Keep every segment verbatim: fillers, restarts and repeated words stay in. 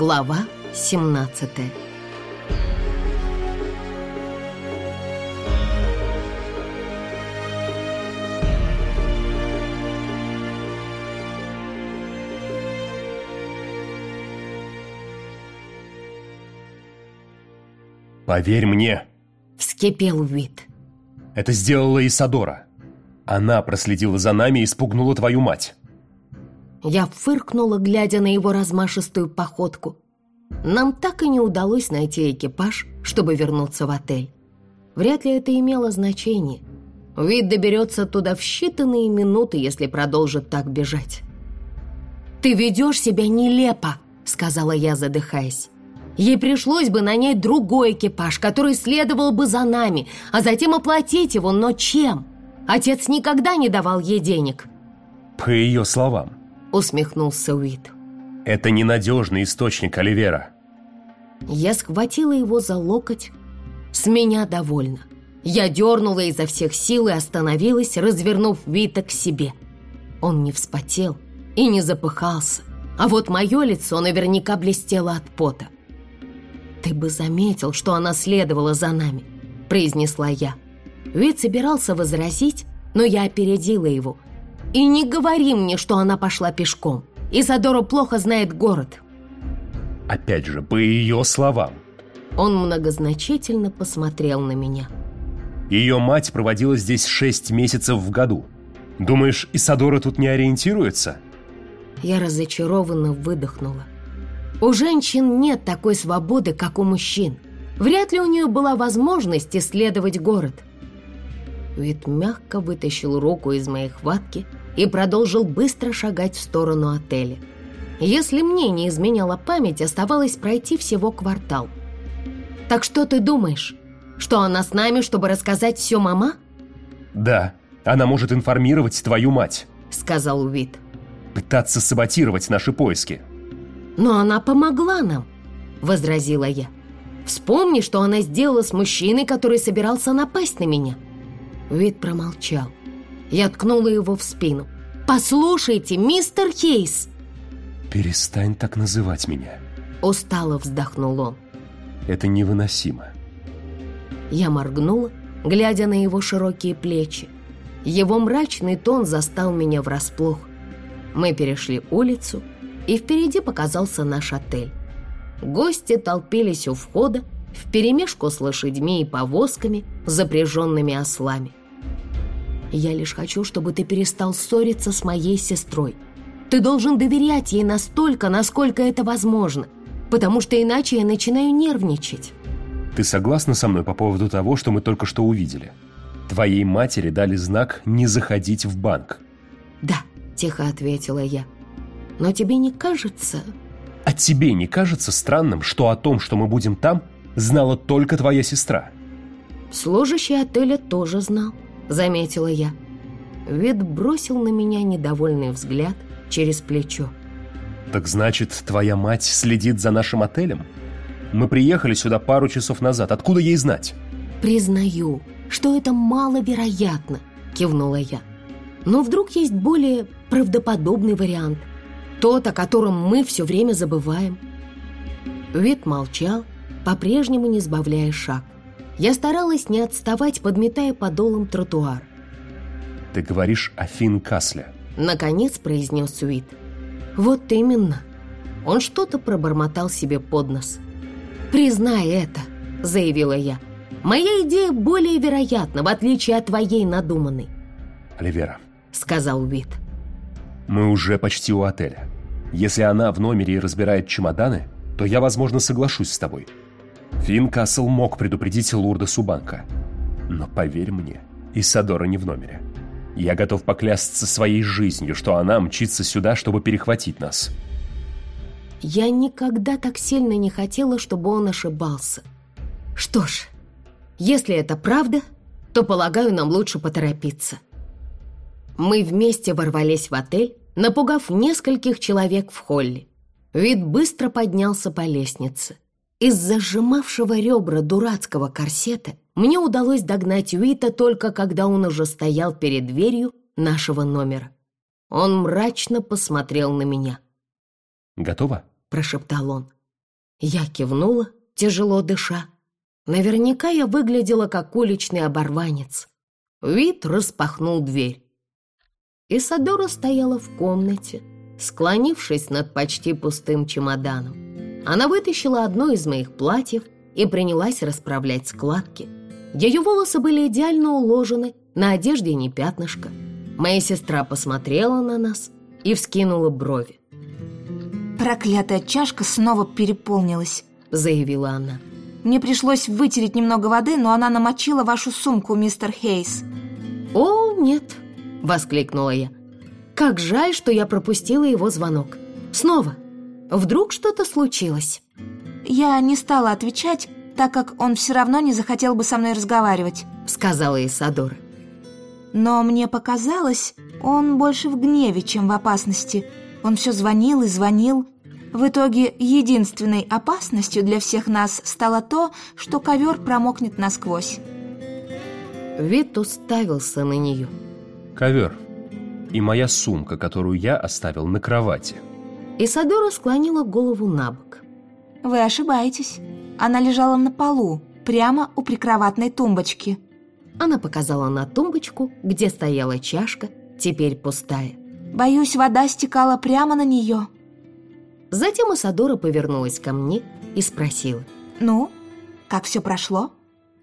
Глава семнадцатая. «Поверь мне!» — вскипел Уит. «Это сделала Исадора. Она проследила за нами и спугнула твою мать». Я фыркнула, глядя на его размашистую походку. Нам так и не удалось найти экипаж, чтобы вернуться в отель. Вряд ли это имело значение. Уит доберется туда в считанные минуты, если продолжит так бежать. «Ты ведешь себя нелепо», — сказала я, задыхаясь. «Ей пришлось бы нанять другой экипаж, который следовал бы за нами, а затем оплатить его, но чем? Отец никогда не давал ей денег». «По ее словам», — усмехнулся Уит. «это ненадежный источник, Оливера». Я схватила его за локоть. С меня довольно. Я дернула изо всех сил и остановилась, развернув Уита к себе. Он не вспотел и не запыхался, а вот мое лицо наверняка блестело от пота. «Ты бы заметил, что она следовала за нами», — произнесла я. Уит собирался возразить, но я опередила его. «И не говори мне, что она пошла пешком. Исадора плохо знает город». Опять же, по ее словам. Он многозначительно посмотрел на меня. Ее мать проводила здесь шесть месяцев в году. Думаешь, Исадора тут не ориентируется? Я разочарованно выдохнула. У женщин нет такой свободы, как у мужчин. Вряд ли у нее была возможность исследовать город. Уит мягко вытащил руку из моей хватки и продолжил быстро шагать в сторону отеля. Если мне не изменяла память, оставалось пройти всего квартал. «Так что ты думаешь? Что она с нами, чтобы рассказать все, мама?» «Да, она может информировать твою мать», — сказал Уит. «пытаться саботировать наши поиски». «Но она помогла нам», — возразила я. «Вспомни, что она сделала с мужчиной, который собирался напасть на меня». Уит промолчал. Я ткнула его в спину. «Послушайте, мистер Хейс!» «Перестань так называть меня», — устало вздохнул он. «Это невыносимо». Я моргнула, глядя на его широкие плечи. Его мрачный тон застал меня врасплох. Мы перешли улицу, и впереди показался наш отель. Гости толпились у входа вперемешку с лошадьми и повозками, запряженными ослами. «Я лишь хочу, чтобы ты перестал ссориться с моей сестрой. Ты должен доверять ей настолько, насколько это возможно, потому что иначе я начинаю нервничать». «Ты согласна со мной по поводу того, что мы только что увидели? Твоей матери дали знак не заходить в банк». «Да», — тихо ответила я. «Но тебе не кажется...» «А тебе не кажется странным, что о том, что мы будем там, знала только твоя сестра?» «Служащий отеля тоже знал», — заметила я. Вид бросил на меня недовольный взгляд через плечо. «Так значит, твоя мать следит за нашим отелем? Мы приехали сюда пару часов назад. Откуда ей знать?» «Признаю, что это маловероятно», — кивнула я. «Но вдруг есть более правдоподобный вариант. Тот, о котором мы все время забываем». Вид молчал, по-прежнему не сбавляя шаг. Я старалась не отставать, подметая подолом тротуар. «Ты говоришь о Финн Касле», — наконец произнес Уит. «Вот именно». Он что-то пробормотал себе под нос. «Признай это», — заявила я. «Моя идея более вероятна, в отличие от твоей надуманной». «Оливера», — сказал Уит. «Мы уже почти у отеля. Если она в номере и разбирает чемоданы, то я, возможно, соглашусь с тобой. Финн Касл мог предупредить Лурдесу банка. Но поверь мне, Исадора не в номере. Я готов поклясться своей жизнью, что она мчится сюда, чтобы перехватить нас». Я никогда так сильно не хотела, чтобы он ошибался. Что ж, если это правда, то, полагаю, нам лучше поторопиться. Мы вместе ворвались в отель, напугав нескольких человек в холле. Вид быстро поднялся по лестнице. Из-за сжимавшего ребра дурацкого корсета мне удалось догнать Уита только когда он уже стоял перед дверью нашего номера. Он мрачно посмотрел на меня. «Готово?» — прошептал он. Я кивнула, тяжело дыша. Наверняка я выглядела как уличный оборванец. Уит распахнул дверь. Исадора стояла в комнате, склонившись над почти пустым чемоданом. Она вытащила одно из моих платьев и принялась расправлять складки. Ее волосы были идеально уложены, на одежде не пятнышко. Моя сестра посмотрела на нас и вскинула брови. «Проклятая чашка снова переполнилась», — заявила она. «Мне пришлось вытереть немного воды, но она намочила вашу сумку, мистер Хейс». «О, нет!» — воскликнула я. «Как жаль, что я пропустила его звонок. Снова! Вдруг что-то случилось?» «Я не стала отвечать, так как он все равно не захотел бы со мной разговаривать», — сказала Исадора. «Но мне показалось, он больше в гневе, чем в опасности. Он все звонил и звонил. В итоге единственной опасностью для всех нас стало то, что ковер промокнет насквозь». Вит уставился на нее. «Ковер и моя сумка, которую я оставил на кровати». Исадора склонила голову на бок. «Вы ошибаетесь. Она лежала на полу, прямо у прикроватной тумбочки». Она показала на тумбочку, где стояла чашка, теперь пустая. «Боюсь, вода стекала прямо на нее». Затем Исадора повернулась ко мне и спросила: «Ну, как все прошло?»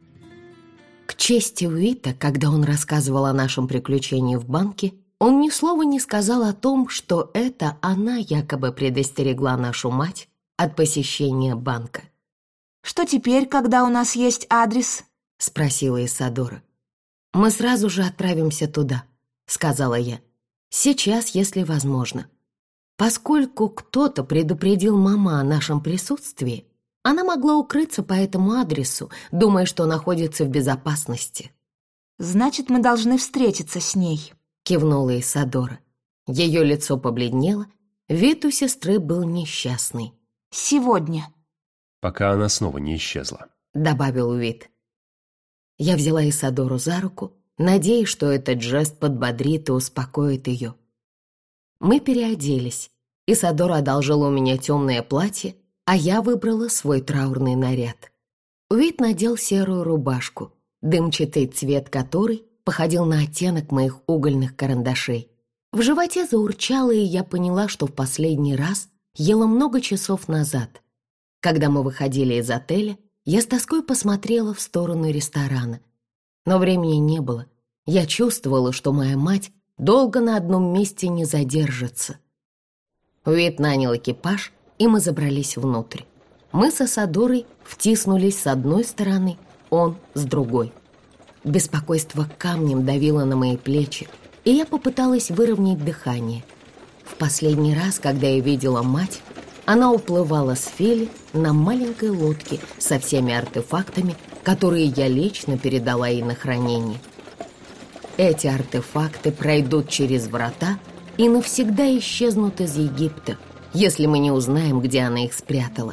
К чести Уита, когда он рассказывал о нашем приключении в банке, он ни слова не сказал о том, что это она якобы предостерегла нашу мать от посещения банка. «Что теперь, когда у нас есть адрес?» — спросила Исадора. «Мы сразу же отправимся туда», — сказала я. «Сейчас, если возможно». Поскольку кто-то предупредил мама о нашем присутствии, она могла укрыться по этому адресу, думая, что находится в безопасности. «Значит, мы должны встретиться с ней», — кивнула Исадора. Ее лицо побледнело, вид у сестры был несчастный. «Сегодня». «Пока она снова не исчезла», — добавил Уит. Я взяла Исадору за руку, надеясь, что этот жест подбодрит и успокоит ее. Мы переоделись. Исадора одолжила у меня темное платье, а я выбрала свой траурный наряд. Уит надел серую рубашку, дымчатый цвет которой походил на оттенок моих угольных карандашей. В животе заурчало, и я поняла, что в последний раз ела много часов назад. Когда мы выходили из отеля, я с тоской посмотрела в сторону ресторана. Но времени не было. Я чувствовала, что моя мать долго на одном месте не задержится. Уит нанял экипаж, и мы забрались внутрь. Мы с Исадорой втиснулись с одной стороны, он с другой. Беспокойство камнем давило на мои плечи, и я попыталась выровнять дыхание. В последний раз, когда я видела мать, она уплывала с Фили на маленькой лодке со всеми артефактами, которые я лично передала ей на хранение. Эти артефакты пройдут через врата и навсегда исчезнут из Египта, если мы не узнаем, где она их спрятала.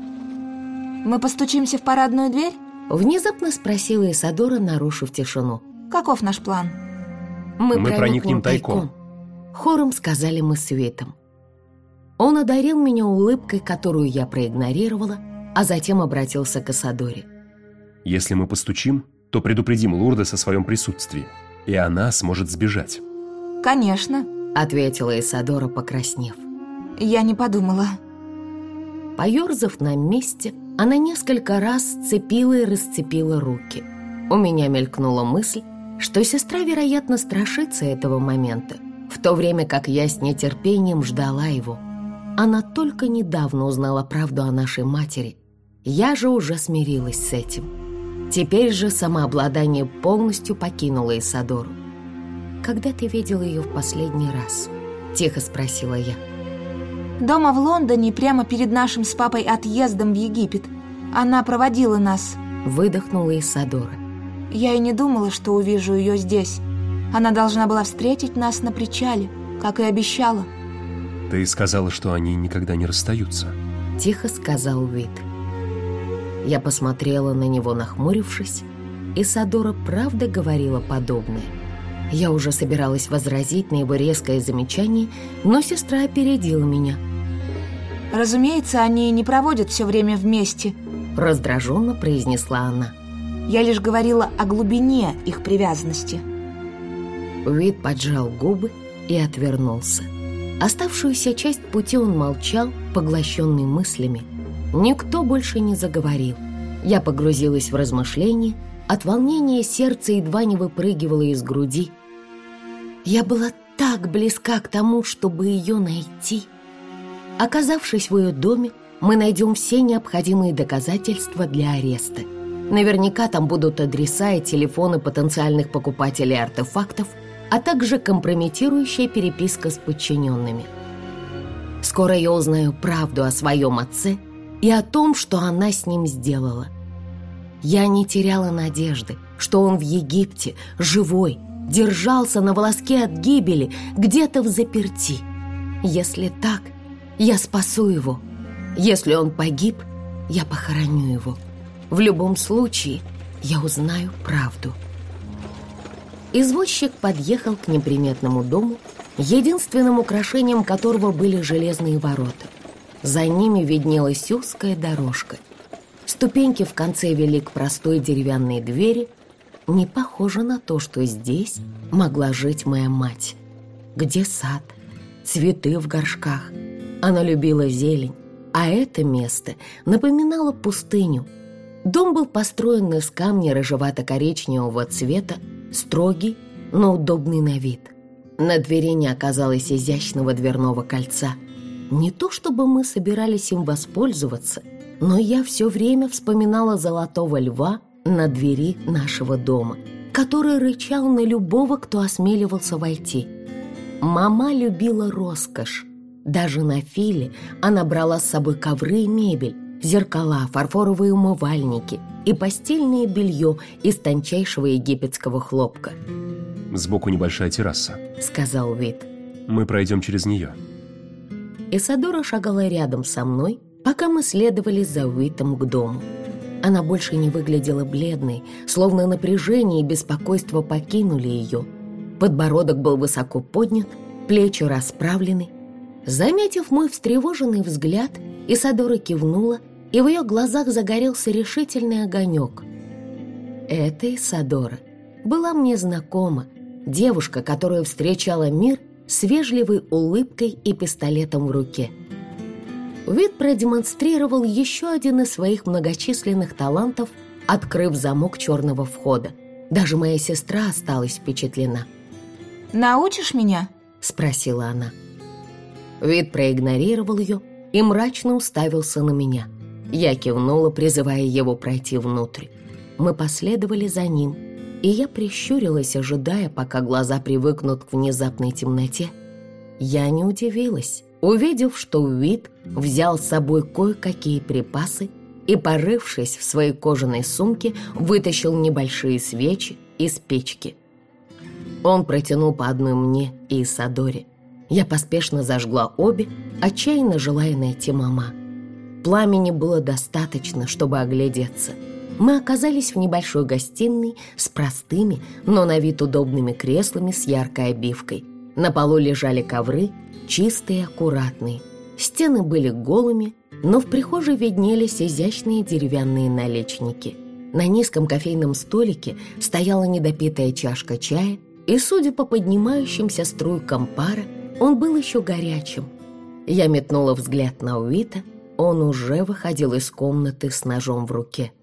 «Мы постучимся в парадную дверь?» Внезапно спросила Исадора, нарушив тишину. «Каков наш план?» «Мы, мы проникнем, проникнем тайком», тайком. Хором сказали мы с Уитом. Он одарил меня улыбкой, которую я проигнорировала, а затем обратился к Исадоре. «Если мы постучим, то предупредим Лурдес о своем присутствии, и она сможет сбежать». «Конечно», — ответила Исадора, покраснев. «Я не подумала». Поерзав на месте, она несколько раз сцепила и расцепила руки. У меня мелькнула мысль, что сестра, вероятно, страшится этого момента, в то время как я с нетерпением ждала его. Она только недавно узнала правду о нашей матери. Я же уже смирилась с этим. Теперь же самообладание полностью покинуло Исадору. «Когда ты видела ее в последний раз?» — тихо спросила я. «Дома в Лондоне, прямо перед нашим с папой отъездом в Египет. Она проводила нас», — выдохнула Исадора. «Я и не думала, что увижу ее здесь. Она должна была встретить нас на причале, как и обещала». «Ты сказала, что они никогда не расстаются», — тихо сказал Уит. Я посмотрела на него, нахмурившись. Исадора правда говорила подобное. Я уже собиралась возразить на его резкое замечание, но сестра опередила меня. Разумеется, они не проводят все время вместе, раздраженно произнесла она. Я лишь говорила о глубине их привязанности. Уит поджал губы и отвернулся. Оставшуюся часть пути он молчал, поглощенный мыслями. Никто больше не заговорил. Я погрузилась в размышления. От волнения сердце едва не выпрыгивало из груди. Я была так близка к тому, чтобы ее найти. Оказавшись в ее доме, мы найдем все необходимые доказательства для ареста. Наверняка там будут адреса и телефоны потенциальных покупателей артефактов, а также компрометирующая переписка с подчиненными. Скоро я узнаю правду о своем отце и о том, что она с ним сделала. Я не теряла надежды, что он в Египте, живой, держался на волоске от гибели, где-то взаперти. Если так, я спасу его. Если он погиб, я похороню его. В любом случае, я узнаю правду. Извозчик подъехал к неприметному дому, единственным украшением которого были железные ворота. За ними виднелась узкая дорожка. Ступеньки в конце вели к простой деревянной двери. Не похоже на то, что здесь могла жить моя мать. Где сад? Цветы в горшках. Она любила зелень, а это место напоминало пустыню. Дом был построен из камня рыжевато-коричневого цвета, строгий, но удобный на вид. На двери не оказалось изящного дверного кольца. Не то чтобы мы собирались им воспользоваться, но я все время вспоминала золотого льва на двери нашего дома, который рычал на любого, кто осмеливался войти. Мама любила роскошь. Даже на Филе она брала с собой ковры и мебель, зеркала, фарфоровые умывальники и постельное белье из тончайшего египетского хлопка. «Сбоку небольшая терраса», — сказал Уит. «Мы пройдем через нее». Исадора шагала рядом со мной, пока мы следовали за Уитом к дому. Она больше не выглядела бледной, словно напряжение и беспокойство покинули ее. Подбородок был высоко поднят, плечи расправлены. Заметив мой встревоженный взгляд, Исадора кивнула, и в ее глазах загорелся решительный огонек. Эта Исадора была мне знакома, девушка, которая встречала мир с вежливой улыбкой и пистолетом в руке. Уит продемонстрировал еще один из своих многочисленных талантов, открыв замок черного входа. Даже моя сестра осталась впечатлена. «Научишь меня?» — спросила она. Уит проигнорировал ее и мрачно уставился на меня. Я кивнула, призывая его пройти внутрь. Мы последовали за ним, и я прищурилась, ожидая, пока глаза привыкнут к внезапной темноте. Я не удивилась, увидев, что Уит взял с собой кое-какие припасы и, порывшись в своей кожаной сумке, вытащил небольшие свечи из печки. Он протянул по одной мне и Исадоре. Я поспешно зажгла обе, отчаянно желая найти мама. Пламени было достаточно, чтобы оглядеться. Мы оказались в небольшой гостиной с простыми, но на вид удобными креслами с яркой обивкой. На полу лежали ковры, чистые и аккуратные. Стены были голыми, но в прихожей виднелись изящные деревянные наличники. На низком кофейном столике стояла недопитая чашка чая, и, судя по поднимающимся струйкам пара, он был еще горячим. Я метнула взгляд на Уита. Он уже выходил из комнаты с ножом в руке.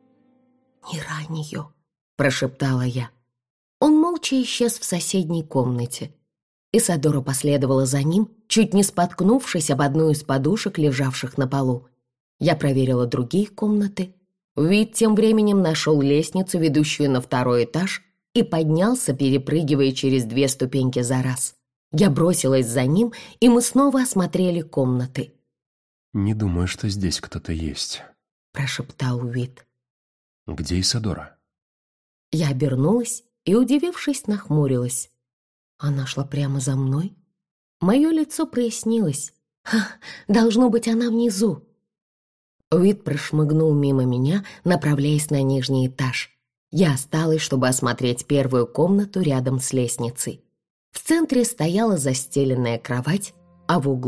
«Не рань ее», — прошептала я. Он молча исчез в соседней комнате. Исадора последовала за ним, чуть не споткнувшись об одну из подушек, лежавших на полу. Я проверила другие комнаты. Уит тем временем нашел лестницу, ведущую на второй этаж, и поднялся, перепрыгивая через две ступеньки за раз. Я бросилась за ним, и мы снова осмотрели комнаты. «Не думаю, что здесь кто-то есть», — прошептал Уит. «Где Исадора?» Я обернулась и, удивившись, нахмурилась. Она шла прямо за мной. Мое лицо прояснилось. Ха, должно быть, она внизу. Уит прошмыгнул мимо меня, направляясь на нижний этаж. Я осталась, чтобы осмотреть первую комнату рядом с лестницей. В центре стояла застеленная кровать, а в углу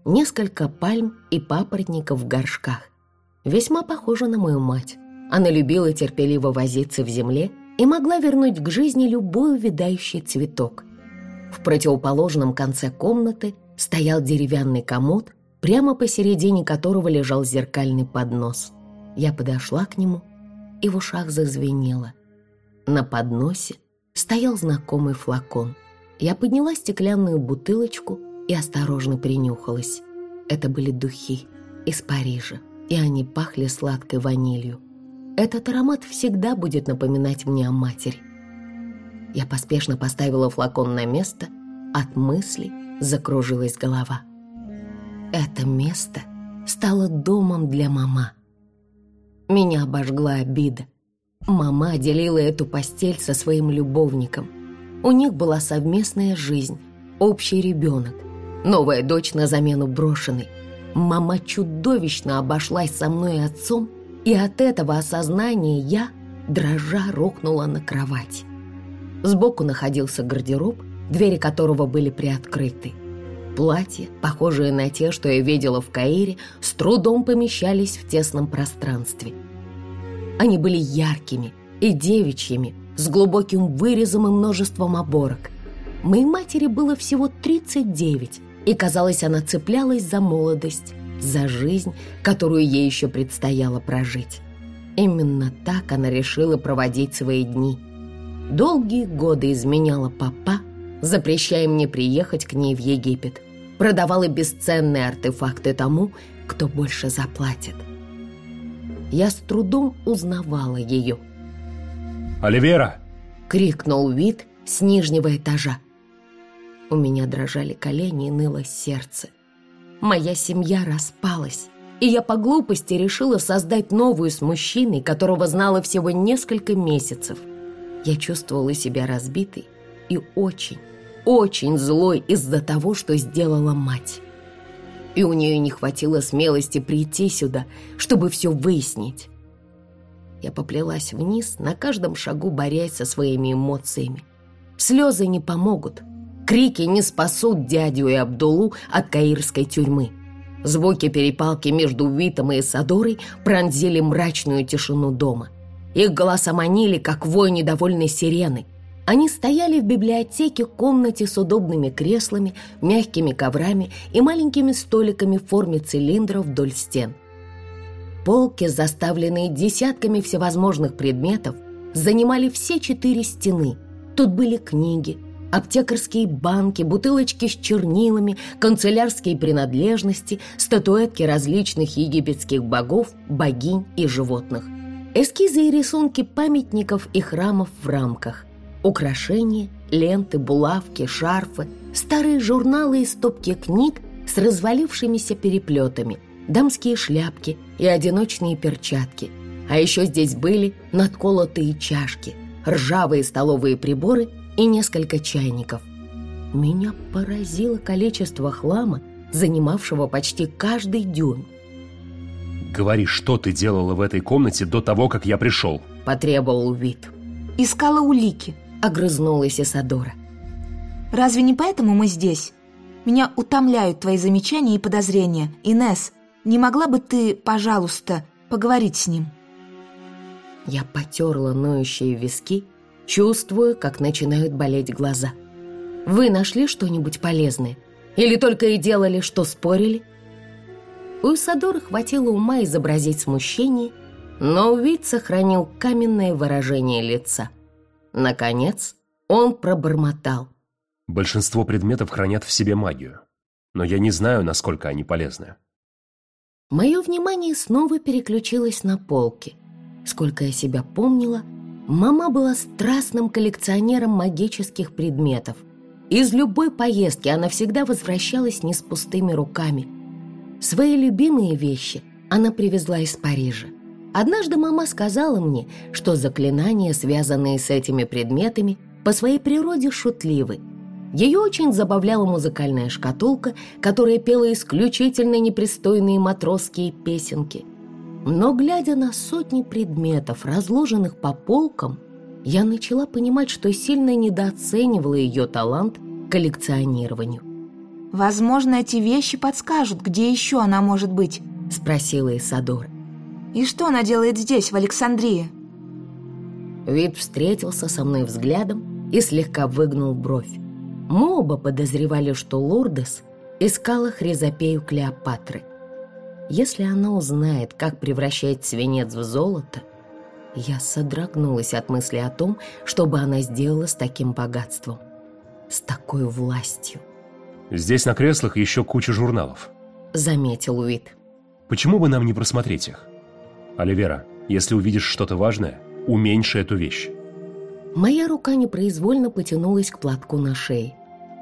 несколько пальм и папоротников в горшках. Весьма похожа на мою мать. Она любила терпеливо возиться в земле и могла вернуть к жизни любой увядающий цветок. В противоположном конце комнаты стоял деревянный комод, прямо посередине которого лежал зеркальный поднос. Я подошла к нему, и в ушах зазвенело. На подносе стоял знакомый флакон. Я подняла стеклянную бутылочку и осторожно принюхалась. Это были духи из Парижа, и они пахли сладкой ванилью. Этот аромат всегда будет напоминать мне о матери. Я поспешно поставила флакон на место, от мыслей закружилась голова. Это место стало домом для мама. Меня обожгла обида. Мама делила эту постель со своим любовником. У них была совместная жизнь, общий ребенок, новая дочь на замену брошенной. Мама чудовищно обошлась со мной и отцом, и от этого осознания я, дрожа, рухнула на кровать. Сбоку находился гардероб, двери которого были приоткрыты. Платья, похожие на те, что я видела в Каире, с трудом помещались в тесном пространстве. Они были яркими и девичьими, с глубоким вырезом и множеством оборок. Моей матери было всего тридцать девять, и, казалось, она цеплялась за молодость, за жизнь, которую ей еще предстояло прожить. Именно так она решила проводить свои дни. Долгие годы изменяла папа, запрещая мне приехать к ней в Египет, продавала бесценные артефакты тому, кто больше заплатит. Я с трудом узнавала ее. «Оливера!» — крикнул Вит с нижнего этажа. У меня дрожали колени и ныло сердце. Моя семья распалась, и я по глупости решила создать новую с мужчиной, которого знала всего несколько месяцев. Я чувствовала себя разбитой и очень, очень злой из-за того, что сделала мать. И у нее не хватило смелости прийти сюда, чтобы все выяснить. Я поплелась вниз, на каждом шагу борясь со своими эмоциями. Слезы не помогут. Крики не спасут дядю и Абдулу от каирской тюрьмы. Звуки перепалки между Витом и Исадорой пронзили мрачную тишину дома. Их голоса манили, как вой недовольной сирены. Они стояли в библиотеке, комнате с удобными креслами, мягкими коврами и маленькими столиками в форме цилиндров вдоль стен. Полки, заставленные десятками всевозможных предметов, занимали все четыре стены. Тут были книги, аптекарские банки, бутылочки с чернилами, канцелярские принадлежности, статуэтки различных египетских богов, богинь и животных, эскизы и рисунки памятников и храмов в рамках, украшения, ленты, булавки, шарфы, старые журналы и стопки книг с развалившимися переплетами, дамские шляпки и одиночные перчатки. А еще здесь были надколотые чашки, ржавые столовые приборы и несколько чайников. Меня поразило количество хлама, занимавшего почти каждый дюйм. «Говори, что ты делала в этой комнате до того, как я пришел?» — потребовал Вит. «Искала улики», — огрызнулась Исадора. «Разве не поэтому мы здесь? Меня утомляют твои замечания и подозрения. Инесс, не могла бы ты, пожалуйста, поговорить с ним?» Я потерла ноющие виски, чувствуя, как начинают болеть глаза. «Вы нашли что-нибудь полезное? Или только и делали, что спорили?» У Исадоры хватило ума изобразить смущение, но Вит сохранил каменное выражение лица. Наконец, он пробормотал. «Большинство предметов хранят в себе магию, но я не знаю, насколько они полезны». Мое внимание снова переключилось на полки. Сколько я себя помнила, мама была страстным коллекционером магических предметов. Из любой поездки она всегда возвращалась не с пустыми руками. Свои любимые вещи она привезла из Парижа. Однажды мама сказала мне, что заклинания, связанные с этими предметами, по своей природе шутливы. Ее очень забавляла музыкальная шкатулка, которая пела исключительно непристойные матросские песенки. Но, глядя на сотни предметов, разложенных по полкам, я начала понимать, что сильно недооценивала ее талант к коллекционированию. Возможно, эти вещи подскажут, где еще она может быть, спросила Исадора. И что она делает здесь, в Александрии? Уит встретился со мной взглядом и слегка выгнул бровь. Мы оба подозревали, что Лурдес искала Хризопею Клеопатры. Если она узнает, как превращать свинец в золото, я содрогнулась от мысли о том, что бы она сделала с таким богатством, с такой властью. «Здесь на креслах еще куча журналов», — заметил Уит. «Почему бы нам не просмотреть их? Оливера, если увидишь что-то важное, уменьши эту вещь». Моя рука непроизвольно потянулась к платку на шее.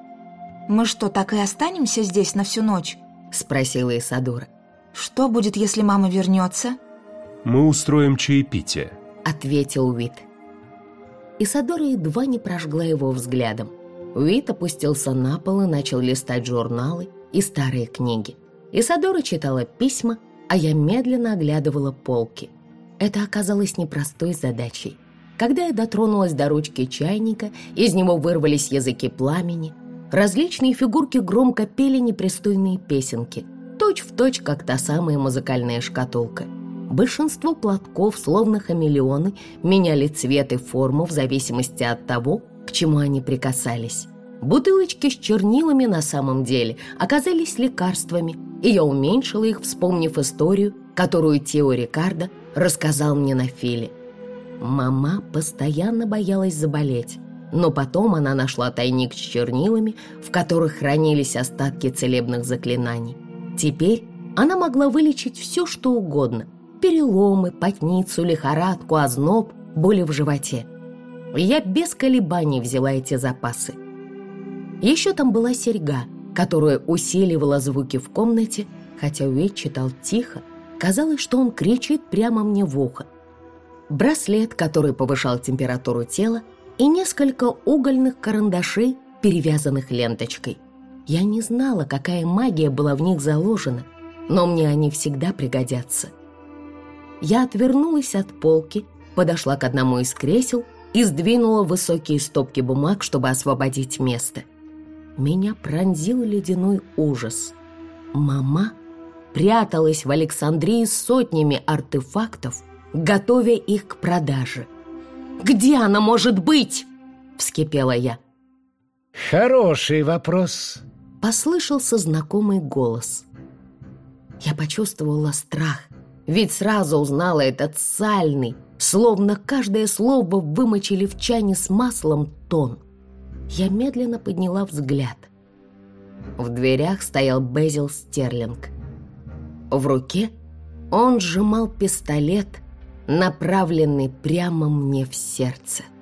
«Мы что, так и останемся здесь на всю ночь?» — спросила Исадора. «Что будет, если мама вернется?» «Мы устроим чаепитие», — ответил Уит. Исадора едва не прожгла его взглядом. Уит опустился на пол и начал листать журналы и старые книги. Исадора читала письма, а я медленно оглядывала полки. Это оказалось непростой задачей. Когда я дотронулась до ручки чайника, из него вырвались языки пламени. Различные фигурки громко пели непристойные песенки, точь-в-точь, как та самая музыкальная шкатулка. Большинство платков, словно хамелеоны, меняли цвет и форму в зависимости от того, к чему они прикасались. Бутылочки с чернилами на самом деле оказались лекарствами, и я уменьшила их, вспомнив историю, которую Тео Рикардо рассказал мне на Филе. Мама постоянно боялась заболеть, но потом она нашла тайник с чернилами, в которых хранились остатки целебных заклинаний. Теперь она могла вылечить все, что угодно: переломы, потницу, лихорадку, озноб, боли в животе. Я без колебаний взяла эти запасы. Еще там была серьга, которая усиливала звуки в комнате, хотя Уит читал тихо, казалось, что он кричит прямо мне в ухо. Браслет, который повышал температуру тела, и несколько угольных карандашей, перевязанных ленточкой. Я не знала, какая магия была в них заложена, но мне они всегда пригодятся. Я отвернулась от полки, подошла к одному из кресел и сдвинула высокие стопки бумаг, чтобы освободить место. Меня пронзил ледяной ужас. Мама пряталась в Александрии с сотнями артефактов, готовя их к продаже. «Где она может быть?» — вскипела я. «Хороший вопрос», — послышался знакомый голос. Я почувствовала страх, ведь сразу узнала этот сальный, словно каждое слово вымочили в чане с маслом, тон. Я медленно подняла взгляд. В дверях стоял Безил Стерлинг. В руке он сжимал пистолет, направленный прямо мне в сердце.